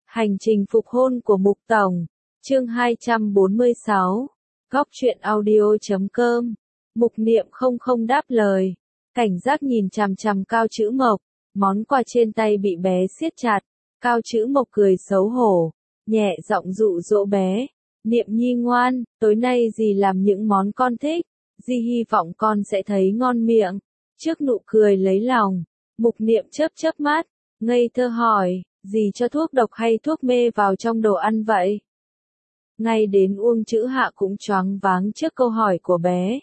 Hành trình phục hôn của Mục Tổng, chương 246, góc truyện audio.com. Mục Niệm không đáp lời, cảnh giác nhìn chằm chằm Cao Chữ Mộc, món quà trên tay bị bé siết chặt. Cao Chữ Mộc cười xấu hổ, nhẹ giọng dụ dỗ bé, Niệm nhi ngoan, tối nay dì làm những món con thích, dì hy vọng con sẽ thấy ngon miệng. Trước nụ cười lấy lòng, Mục Niệm chớp mắt, ngây thơ hỏi, dì cho thuốc độc hay thuốc mê vào trong đồ ăn vậy? Ngay đến Uông Chữ Hạ cũng choáng váng trước câu hỏi của bé.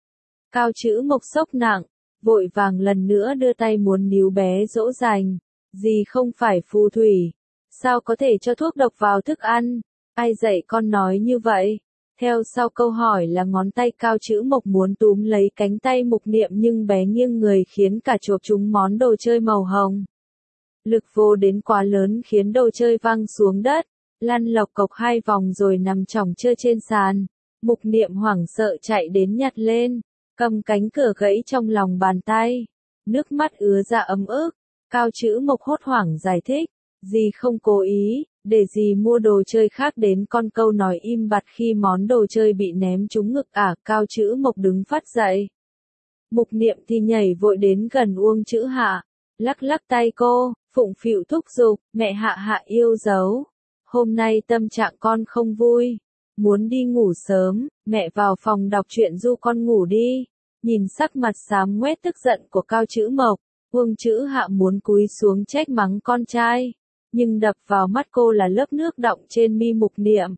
Cao Chữ Mộc sốc nặng, vội vàng lần nữa đưa tay muốn níu bé dỗ dành. Dì không phải phù thủy, sao có thể cho thuốc độc vào thức ăn? Ai dạy con nói như vậy? Theo sau câu hỏi là ngón tay Cao Chữ Mộc muốn túm lấy cánh tay Mục Niệm nhưng bé nghiêng người khiến cả chộp trúng món đồ chơi màu hồng. Lực vô đến quá lớn khiến đồ chơi văng xuống đất, lăn lộc cộc 2 vòng rồi nằm chỏng trơ trên sàn. Mục Niệm hoảng sợ chạy đến nhặt lên, cầm cánh cửa gãy trong lòng bàn tay. Nước mắt ứa ra ấm ức. Cao Chữ Mộc hốt hoảng giải thích, dì không cố ý, để dì mua đồ chơi khác đến. Con câu nói im bặt khi món đồ chơi bị ném trúng ngực Cao Chữ Mộc đứng phát dậy. Mục Niệm thì nhảy vội đến gần Uông Chữ Hạ, lắc tay cô, phụng phịu thúc giục, mẹ Hạ yêu dấu. Hôm nay tâm trạng con không vui, muốn đi ngủ sớm, mẹ vào phòng đọc truyện du con ngủ đi. Nhìn sắc mặt xám ngoét tức giận của Cao Chữ Mộc, Uông Chữ Hạ muốn cúi xuống trách mắng con trai, nhưng đập vào mắt cô là lớp nước đọng trên mi Mục Niệm.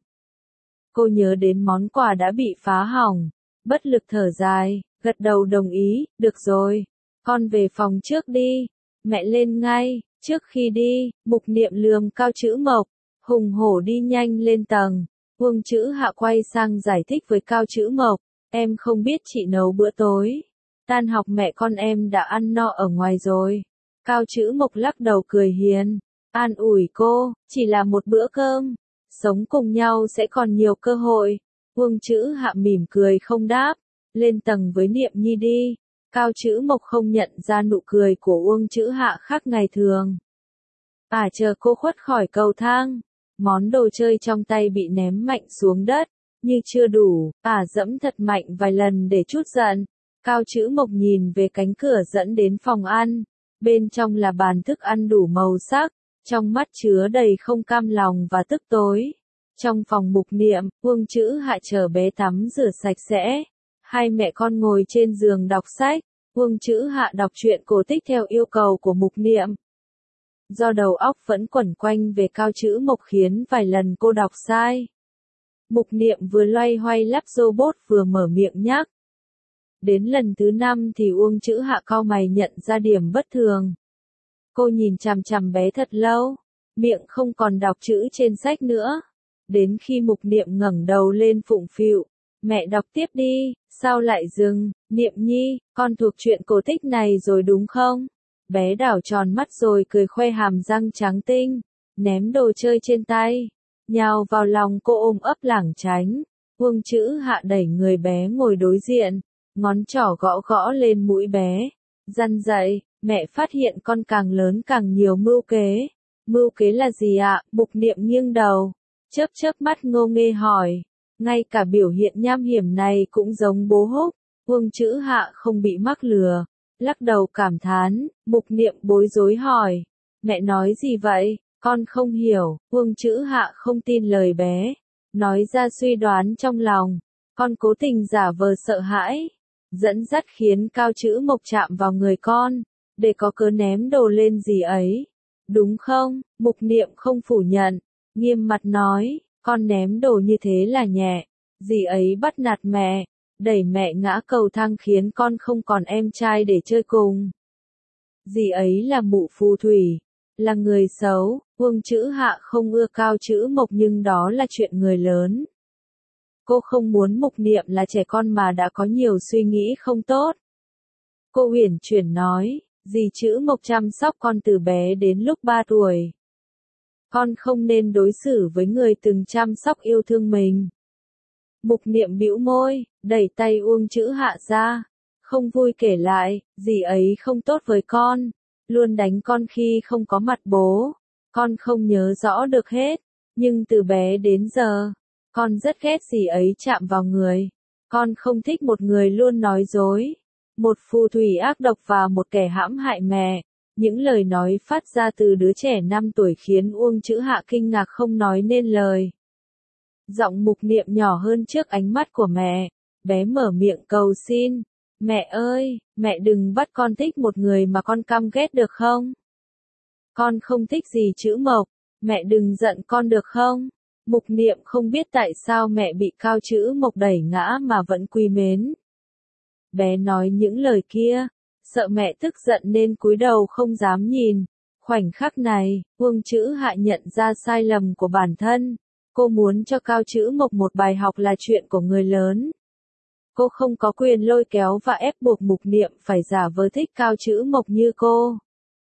Cô nhớ đến món quà đã bị phá hỏng, bất lực thở dài, gật đầu đồng ý, được rồi, con về phòng trước đi, mẹ lên ngay. Trước khi đi, Mục Niệm lườm Cao Chữ Mộc, hùng hổ đi nhanh lên tầng. Uông Chữ Hạ quay sang giải thích với Cao Chữ Mộc, em không biết chị nấu bữa tối. Tan học mẹ con em đã ăn no ở ngoài rồi. Cao Chữ Mộc lắc đầu cười hiền, an ủi cô, chỉ là một bữa cơm, sống cùng nhau sẽ còn nhiều cơ hội. Uông Chữ Hạ mỉm cười không đáp, lên tầng với Niệm nhi đi. Cao Chữ Mộc không nhận ra nụ cười của Uông Chữ Hạ khác ngày thường. Chờ cô khuất khỏi cầu thang, món đồ chơi trong tay bị ném mạnh xuống đất, như chưa đủ, dẫm thật mạnh vài lần để trút giận. Cao Chữ Mộc nhìn về cánh cửa dẫn đến phòng ăn, bên trong là bàn thức ăn đủ màu sắc, trong mắt chứa đầy không cam lòng và tức tối. Trong phòng Mục Niệm, Uông Chữ Hạ chờ bé tắm rửa sạch sẽ. Hai mẹ con ngồi trên giường đọc sách, Uông Chữ Hạ đọc truyện cổ tích theo yêu cầu của Mục Niệm. Do đầu óc vẫn quẩn quanh về Cao Chữ Mộc khiến vài lần cô đọc sai. Mục Niệm vừa loay hoay lắp robot vừa mở miệng nhắc. Đến lần thứ 5 thì Uông Chữ Hạ cau mày nhận ra điểm bất thường. Cô nhìn chằm chằm bé thật lâu, miệng không còn đọc chữ trên sách nữa. Đến khi Mục Niệm ngẩng đầu lên phụng phịu, mẹ đọc tiếp đi, sao lại dừng? Niệm nhi, con thuộc truyện cổ tích này rồi đúng không? Bé đảo tròn mắt rồi cười khoe hàm răng trắng tinh, ném đồ chơi trên tay, nhào vào lòng cô ôm ấp lảng tránh. Uông Chữ Hạ đẩy người bé ngồi đối diện, ngón trỏ gõ lên mũi bé, răn dạy, mẹ phát hiện con càng lớn càng nhiều mưu kế. Mưu kế là gì ạ? Mục Niệm nghiêng đầu, chớp mắt ngô nghê hỏi, ngay cả biểu hiện nham hiểm này cũng giống bố Húc. Uông Chữ Hạ không bị mắc lừa, lắc đầu cảm thán. Mục Niệm bối rối hỏi, mẹ nói gì vậy? Con không hiểu. Uông Chữ Hạ không tin lời bé, nói ra suy đoán trong lòng. Con cố tình giả vờ sợ hãi, dẫn dắt khiến Cao Chữ Mộc chạm vào người con, để có cớ ném đồ lên dì ấy. Đúng không? Mục Niệm không phủ nhận, nghiêm mặt nói, con ném đồ như thế là nhẹ, dì ấy bắt nạt mẹ, đẩy mẹ ngã cầu thang khiến con không còn em trai để chơi cùng. Dì ấy là mụ phù thủy, là người xấu. Uông Chữ Hạ không ưa Cao Chữ Mộc nhưng đó là chuyện người lớn. Cô không muốn Mục Niệm là trẻ con mà đã có nhiều suy nghĩ không tốt. Cô uyển chuyển nói, dì Chữ Mộc chăm sóc con từ bé đến lúc 3 tuổi. Con không nên đối xử với người từng chăm sóc yêu thương mình. Mục Niệm bĩu môi, đẩy tay Uông Chữ Hạ ra, không vui kể lại, dì ấy không tốt với con, luôn đánh con khi không có mặt bố. Con không nhớ rõ được hết, nhưng từ bé đến giờ, con rất ghét gì ấy chạm vào người. Con không thích một người luôn nói dối, một phù thủy ác độc và một kẻ hãm hại mẹ. Những lời nói phát ra từ đứa trẻ 5 tuổi khiến Uông Chữ Hạ kinh ngạc không nói nên lời. Giọng Mục Niệm nhỏ hơn trước ánh mắt của mẹ, bé mở miệng cầu xin. Mẹ ơi, mẹ đừng bắt con thích một người mà con căm ghét được không? Con không thích gì Chữ Mộc, mẹ đừng giận con được không? Mục Niệm không biết tại sao mẹ bị Cao Chữ Mộc đẩy ngã mà vẫn quý mến. Bé nói những lời kia, sợ mẹ tức giận nên cúi đầu không dám nhìn. Khoảnh khắc này, Uông Chữ Hạ nhận ra sai lầm của bản thân. Cô muốn cho Cao Chữ Mộc một bài học là chuyện của người lớn. Cô không có quyền lôi kéo và ép buộc Mục Niệm phải giả vờ thích Cao Chữ Mộc như cô.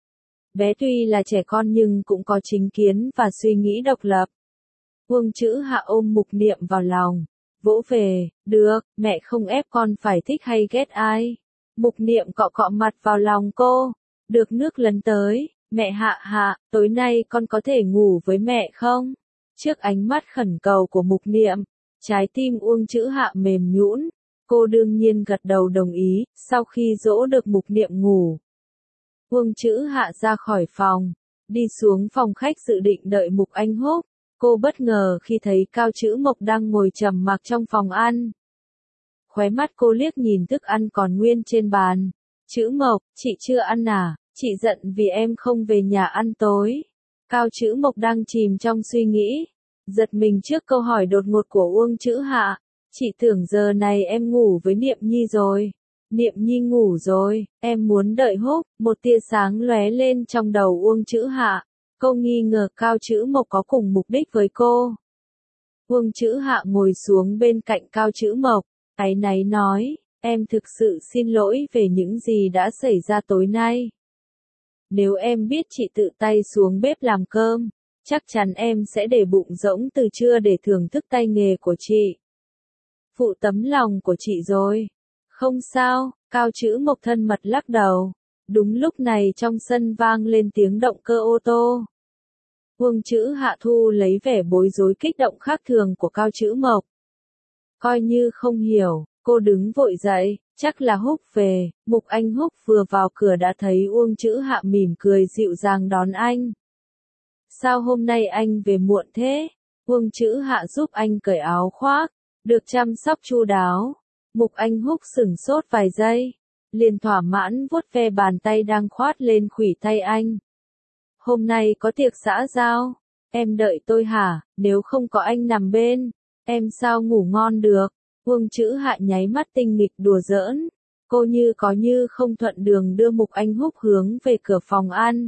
Bé tuy là trẻ con nhưng cũng có chính kiến và suy nghĩ độc lập. Uông Chữ Hạ ôm Mục Niệm vào lòng, vỗ về, được, mẹ không ép con phải thích hay ghét ai. Mục Niệm cọ cọ mặt vào lòng cô, được nước lấn tới, mẹ Hạ Hạ, tối nay con có thể ngủ với mẹ không? Trước ánh mắt khẩn cầu của Mục Niệm, trái tim Uông Chữ Hạ mềm nhũn, cô đương nhiên gật đầu đồng ý. Sau khi dỗ được Mục Niệm ngủ, Uông Chữ Hạ ra khỏi phòng, đi xuống phòng khách dự định đợi Mục Anh Húc. Cô bất ngờ khi thấy Cao Chữ Mộc đang ngồi trầm mặc trong phòng ăn. Khóe mắt cô liếc nhìn thức ăn còn nguyên trên bàn. Chữ Mộc, chị chưa ăn à? Chị giận vì em không về nhà ăn tối. Cao Chữ Mộc đang chìm trong suy nghĩ, giật mình trước câu hỏi đột ngột của Uông Chữ Hạ. Chị tưởng giờ này em ngủ với Niệm Nhi rồi. Niệm Nhi ngủ rồi, em muốn đợi Húc. Một tia sáng lóe lên trong đầu Uông Chữ Hạ. Cô nghi ngờ Cao Chữ Mộc có cùng mục đích với cô. Uông Chữ Hạ ngồi xuống bên cạnh Cao Chữ Mộc, áy náy nói, em thực sự xin lỗi về những gì đã xảy ra tối nay. Nếu em biết chị tự tay xuống bếp làm cơm, chắc chắn em sẽ để bụng rỗng từ trưa để thưởng thức tay nghề của chị. Phụ tấm lòng của chị rồi. Không sao, Cao Chữ Mộc thân mật lắc đầu. Đúng lúc này trong sân vang lên tiếng động cơ ô tô. Uông Chữ Hạ thu lấy vẻ bối rối kích động khác thường của Cao Chữ Mộc. Coi như không hiểu, cô đứng vội dậy, chắc là Húc về. Mục Anh Húc vừa vào cửa đã thấy Uông Chữ Hạ mỉm cười dịu dàng đón anh. Sao hôm nay anh về muộn thế? Uông Chữ Hạ giúp anh cởi áo khoác, được chăm sóc chu đáo. Mục Anh Húc sửng sốt vài giây, liền thỏa mãn vuốt ve bàn tay đang khoát lên khuỷu tay anh. Hôm nay có tiệc xã giao, em đợi tôi hả? Nếu không có anh nằm bên, em sao ngủ ngon được? Uông Chữ Hạ nháy mắt tinh nghịch đùa giỡn. Cô như có như không thuận đường đưa Mục Anh Húc hướng về cửa phòng ăn.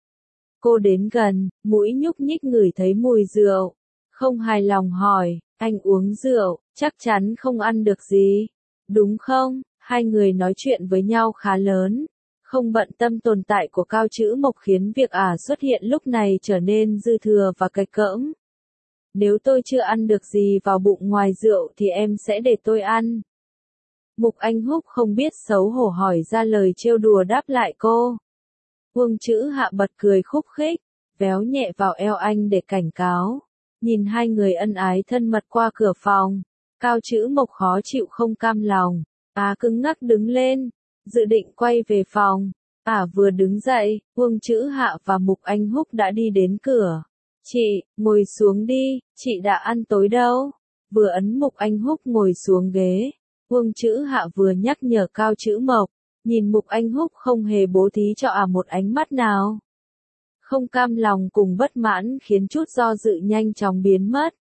Cô đến gần, mũi nhúc nhích ngửi thấy mùi rượu. Không hài lòng hỏi, anh uống rượu, chắc chắn không ăn được gì. Đúng không? Hai người nói chuyện với nhau khá lớn. Không bận tâm tồn tại của Cao Chữ Mộc khiến việc xuất hiện lúc này trở nên dư thừa và cạch cỡm. Nếu tôi chưa ăn được gì vào bụng ngoài rượu thì em sẽ để tôi ăn. Mục Anh Húc không biết xấu hổ hỏi ra lời trêu đùa đáp lại cô. Uông Chữ Hạ bật cười khúc khích, véo nhẹ vào eo anh để cảnh cáo. Nhìn hai người ân ái thân mật qua cửa phòng, Cao Chữ Mộc khó chịu không cam lòng. Cứng ngắc đứng lên, dự định quay về phòng. Vừa đứng dậy, Uông Chữ Hạ và Mục Anh Húc đã đi đến cửa. Chị, ngồi xuống đi, chị đã ăn tối đâu? Vừa ấn Mục Anh Húc ngồi xuống ghế, Uông Chữ Hạ vừa nhắc nhở Cao Chữ Mộc. Nhìn Mục Anh Húc không hề bố thí cho một ánh mắt nào. Không cam lòng cùng bất mãn khiến chút do dự nhanh chóng biến mất.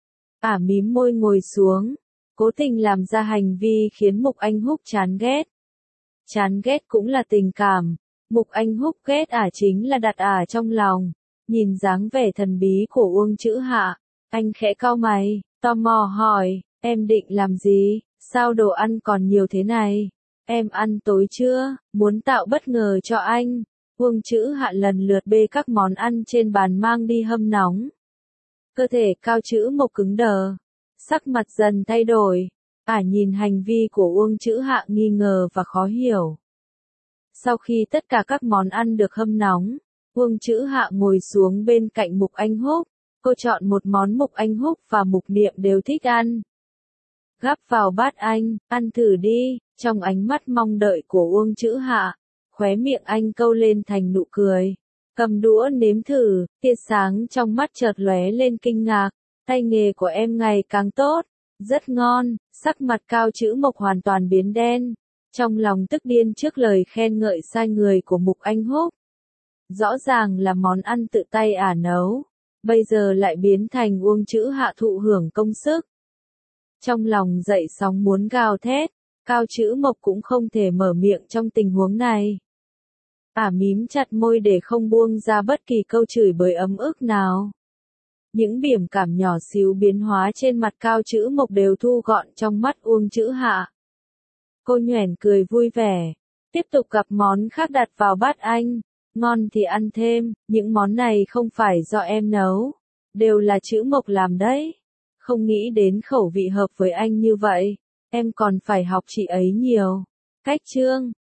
Mím môi ngồi xuống, cố tình làm ra hành vi khiến Mục Anh Húc chán ghét. Chán ghét cũng là tình cảm, Mục Anh Húc ghét chính là đặt trong lòng. Nhìn dáng vẻ thần bí của Uông Chữ Hạ, anh khẽ cau mày, tò mò hỏi, em định làm gì, sao đồ ăn còn nhiều thế này? Em ăn tối chưa, muốn tạo bất ngờ cho anh. Uông Chữ Hạ lần lượt bê các món ăn trên bàn mang đi hâm nóng. Cơ thể Cao Chữ Mộc cứng đờ, sắc mặt dần thay đổi. Nhìn hành vi của Uông Chữ Hạ nghi ngờ và khó hiểu. Sau khi tất cả các món ăn được hâm nóng, Uông Chữ Hạ ngồi xuống bên cạnh Mục Anh Húc. Cô chọn một món Mục Anh Húc và Mục Niệm đều thích ăn. Gắp vào bát anh, ăn thử đi, trong ánh mắt mong đợi của Uông Chữ Hạ. Khóe miệng anh câu lên thành nụ cười. Cầm đũa nếm thử, tia sáng trong mắt chợt lóe lên kinh ngạc. Tay nghề của em ngày càng tốt, rất ngon. Sắc mặt Cao Chữ Mộc hoàn toàn biến đen. Trong lòng tức điên trước lời khen ngợi sai người của Mục Anh Húc. Rõ ràng là món ăn tự tay ả nấu, bây giờ lại biến thành Uông Chữ Hạ thụ hưởng công sức. Trong lòng dậy sóng muốn gào thét, Cao Chữ Mộc cũng không thể mở miệng trong tình huống này. Ả mím chặt môi để không buông ra bất kỳ câu chửi bới ấm ức nào. Những biểu cảm nhỏ xíu biến hóa trên mặt Cao Chữ Mộc đều thu gọn trong mắt Uông Chữ Hạ. Cô nhoẻn cười vui vẻ, tiếp tục gặp món khác đặt vào bát anh. Ngon thì ăn thêm, những món này không phải do em nấu, đều là Chữ Mộc làm đấy. Không nghĩ đến khẩu vị hợp với anh như vậy, em còn phải học chị ấy nhiều. Cách chương